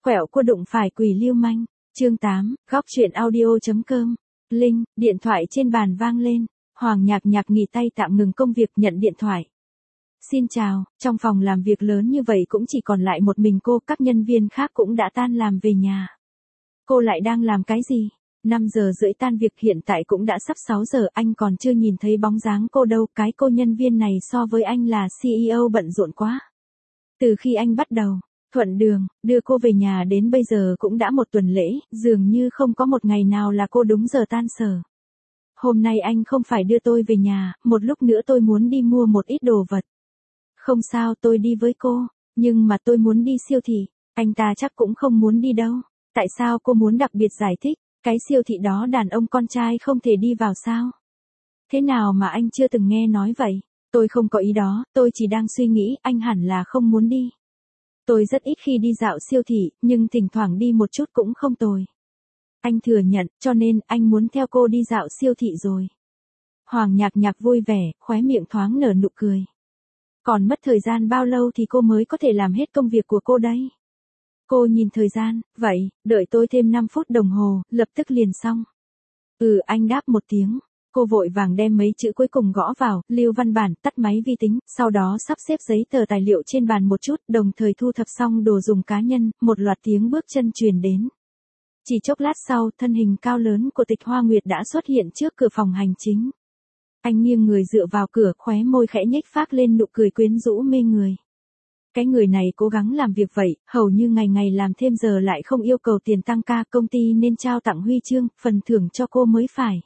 Quẹo cua đụng phải quỷ lưu manh. Chương 8, góc truyện audio.com. Linh, điện thoại trên bàn vang lên. Hoàng Nhạc Nhạc nghỉ tay tạm ngừng công việc nhận điện thoại. Xin chào, trong phòng làm việc lớn như vậy cũng chỉ còn lại một mình cô, các nhân viên khác cũng đã tan làm về nhà. Cô lại đang làm cái gì? 5 giờ rưỡi tan việc, hiện tại cũng đã sắp 6 giờ, anh còn chưa nhìn thấy bóng dáng cô đâu, cái cô nhân viên này so với anh là CEO bận rộn quá. Từ khi anh bắt đầu thuận đường đưa cô về nhà đến bây giờ cũng đã 1 tuần lễ, dường như không có một ngày nào là cô đúng giờ tan sở. Hôm nay anh không phải đưa tôi về nhà, một lúc nữa tôi muốn đi mua một ít đồ vật. Không sao, tôi đi với cô, nhưng mà tôi muốn đi siêu thị. Anh ta chắc cũng không muốn đi đâu. Tại sao cô muốn đặc biệt giải thích, cái siêu thị đó đàn ông con trai không thể đi vào sao? Thế nào mà anh chưa từng nghe nói vậy? Tôi không có ý đó, tôi chỉ đang suy nghĩ anh hẳn là không muốn đi. Tôi rất ít khi đi dạo siêu thị, nhưng thỉnh thoảng đi một chút cũng không tồi. Anh thừa nhận, cho nên anh muốn theo cô đi dạo siêu thị rồi. Hoàng Nhạc Nhạc vui vẻ, khóe miệng thoáng nở nụ cười. Còn mất thời gian bao lâu thì cô mới có thể làm hết công việc của cô đây? Cô nhìn thời gian, vậy, đợi tôi thêm 5 phút đồng hồ, lập tức liền xong. Anh đáp một tiếng. Cô vội vàng đem mấy chữ cuối cùng gõ vào, lưu văn bản, tắt máy vi tính, sau đó sắp xếp giấy tờ tài liệu trên bàn một chút, đồng thời thu thập xong đồ dùng cá nhân, một loạt tiếng bước chân truyền đến. Chỉ chốc lát sau, thân hình cao lớn của Tịch Hoa Nguyệt đã xuất hiện trước cửa phòng hành chính. Anh nghiêng người dựa vào cửa, khóe môi khẽ nhếch phác lên nụ cười quyến rũ mê người. Cái người này cố gắng làm việc vậy, hầu như ngày ngày làm thêm giờ lại không yêu cầu tiền tăng ca, công ty nên trao tặng huy chương, phần thưởng cho cô mới phải.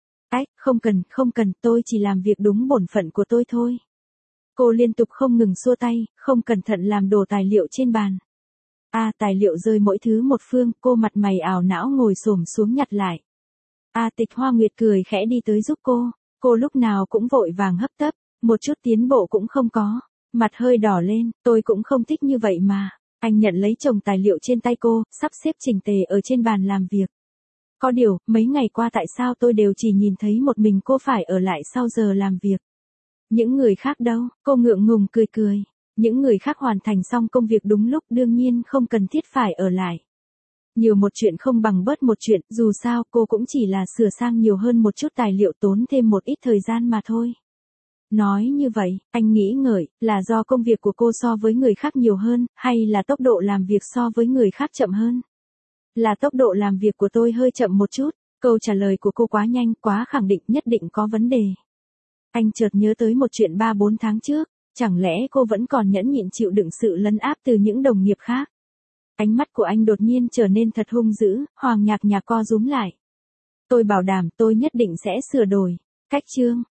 Không cần, tôi chỉ làm việc đúng bổn phận của tôi thôi. Cô liên tục không ngừng xua tay, không cẩn thận làm đổ tài liệu trên bàn. Tài liệu rơi mỗi thứ một phương, cô mặt mày ảo não ngồi xổm xuống nhặt lại. Tịch Hoa Nguyệt cười khẽ đi tới giúp cô lúc nào cũng vội vàng hấp tấp, một chút tiến bộ cũng không có, mặt hơi đỏ lên, tôi cũng không thích như vậy mà. Anh nhận lấy chồng tài liệu trên tay cô, sắp xếp chỉnh tề ở trên bàn làm việc. Có điều, mấy ngày qua tại sao tôi đều chỉ nhìn thấy một mình cô phải ở lại sau giờ làm việc. Những người khác đâu? Cô ngượng ngùng cười. Những người khác hoàn thành xong công việc đúng lúc, đương nhiên không cần thiết phải ở lại. Nhiều một chuyện không bằng bớt một chuyện, dù sao cô cũng chỉ là sửa sang nhiều hơn một chút tài liệu, tốn thêm một ít thời gian mà thôi. Nói như vậy, anh nghĩ ngợi, là do công việc của cô so với người khác nhiều hơn, hay là tốc độ làm việc so với người khác chậm hơn? Là tốc độ làm việc của tôi hơi chậm một chút. Câu trả lời của cô quá nhanh, quá khẳng định, nhất định có vấn đề. Anh chợt nhớ tới một chuyện 3-4 tháng trước, chẳng lẽ cô vẫn còn nhẫn nhịn chịu đựng sự lấn áp từ những đồng nghiệp khác? Ánh mắt của anh đột nhiên trở nên thật hung dữ, Hoàng Nhạc Nhạc co rúm lại. Tôi bảo đảm tôi nhất định sẽ sửa đổi. Cách chương,